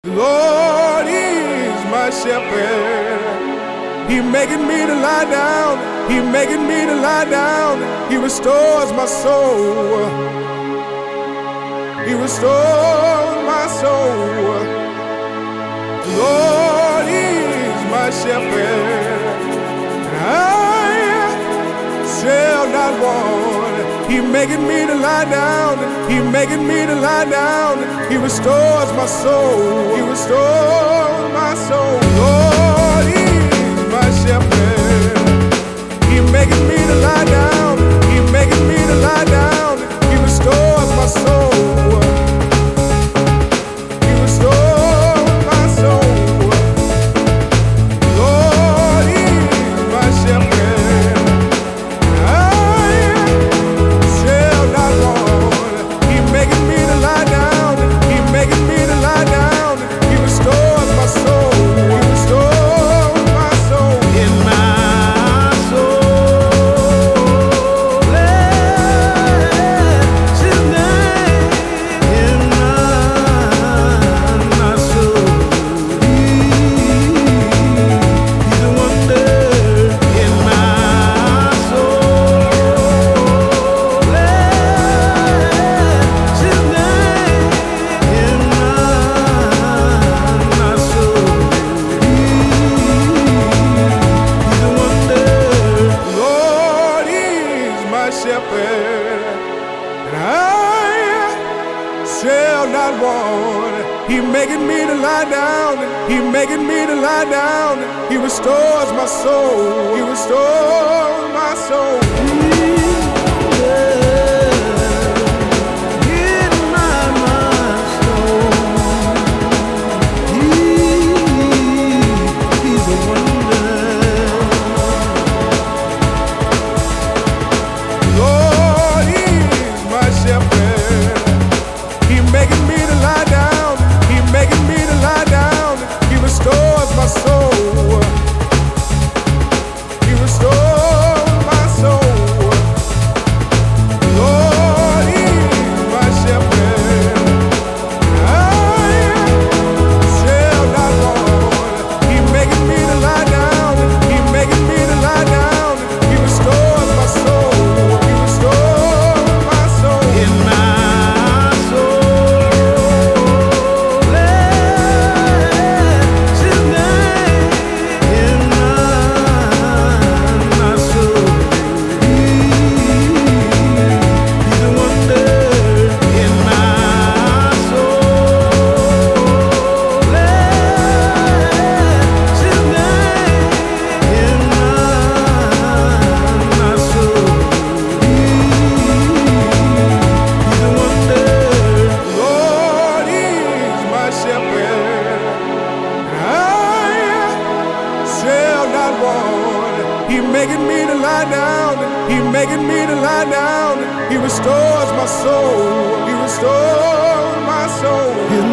The Lord is my shepherd. He making me to lie down. He making me to lie down. He restores my soul. He restores my soul. The Lord is my shepherd, and I shall not want. He making me to lie down. He making me to lie down. He restores my soul. He restores my soul. Lord is my shepherd. He making me to lie down. He making me to lie down. He restores my soul. He restores my soul. Lord is my shepherd. I shall not want. He making me to lie down. He making me to lie down. He restores my soul. He restores my soul. In my soul, bless His name. In my soul, He's a wonder. In my soul, bless His name. In my soul, He's a wonder. Lord is my shepherd, and I shall not want. He making me to lie down. He making me to lie down. He restores my soul. He restores my soul. In my soul, He's a wonder. Lord is my shepherd. He making me to lie down. He making me to lie down. He restores my soul. He restores my soul. Lord is my shepherd. I shall not want. He making me to lie down. He making me to lie down. He restores my soul. He restores my soul. In my soul, bless His name. In my soul, He's a wonder. In my soul, bless His name. In my soul, He's a wonder. Lord is my shepherd, and I shall not want. He making me to lie down. He making me to lie down. He restores my soul. He restores my soul. In